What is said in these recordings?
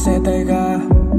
xe tay ga,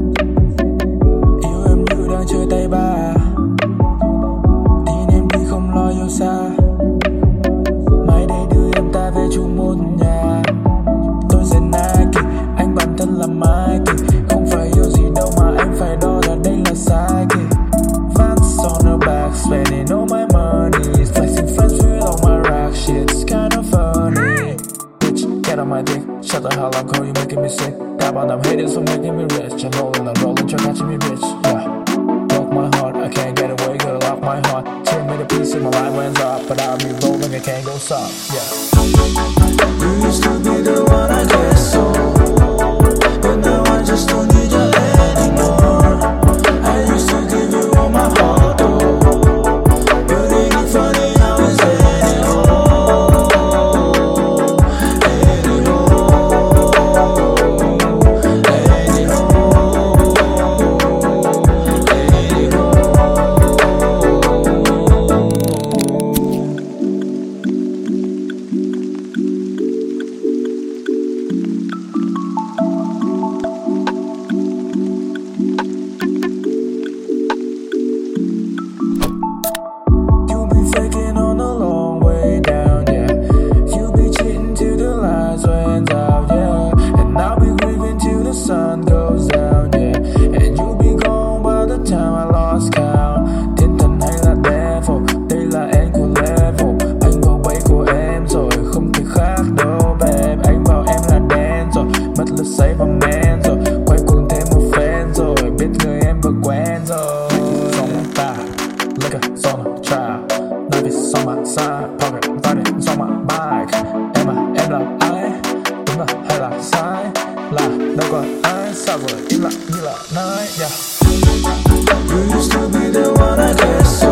yêu em như đang chơi tay ba. Tin em đi không lo yêu xa, mai đây đưa em ta về chung một nhà. Tôi sẽ Nike, anh bản thân là Mikey. Không phải yêu gì đâu mà anh phải đo là đây là sai kì. Vans on her back, spending all my money, flexing friends with all my rack shit, it's kinda funny. Bitch, get on my dick, shut the hell up, girl, you making me sick. Tap on them haters for making me rich. I'm rolling, try catching me, bitch. Yeah, broke my heart, I can't get away, girl, off my heart. Tear me to pieces, my life went up, but I'll be rolling, I can't go soft. Yeah. You used to be the one I guess so, but now I just don't need you anymore. I used to give you all my heart, though, but ain't it funny how it's sun goes down, yeah, and you'll be gone by the time I lost count. Thiên thần hay là devil, đây là end của level. Anh vào bẫy của em rồi, không thể khác đâu babe. Anh bảo em là đen rồi, mất lượt say và man rồi, quay cuồng thêm một fan rồi, biết người em vừa quen rồi. Sống ta, liquor, zone, trial, knife on my side, pocket, running on my bike. Em là ai? Đúng là hay là sai? Là đâu còn ai sao rồi im lặng như là nói, yeah. You used to be the one I guess.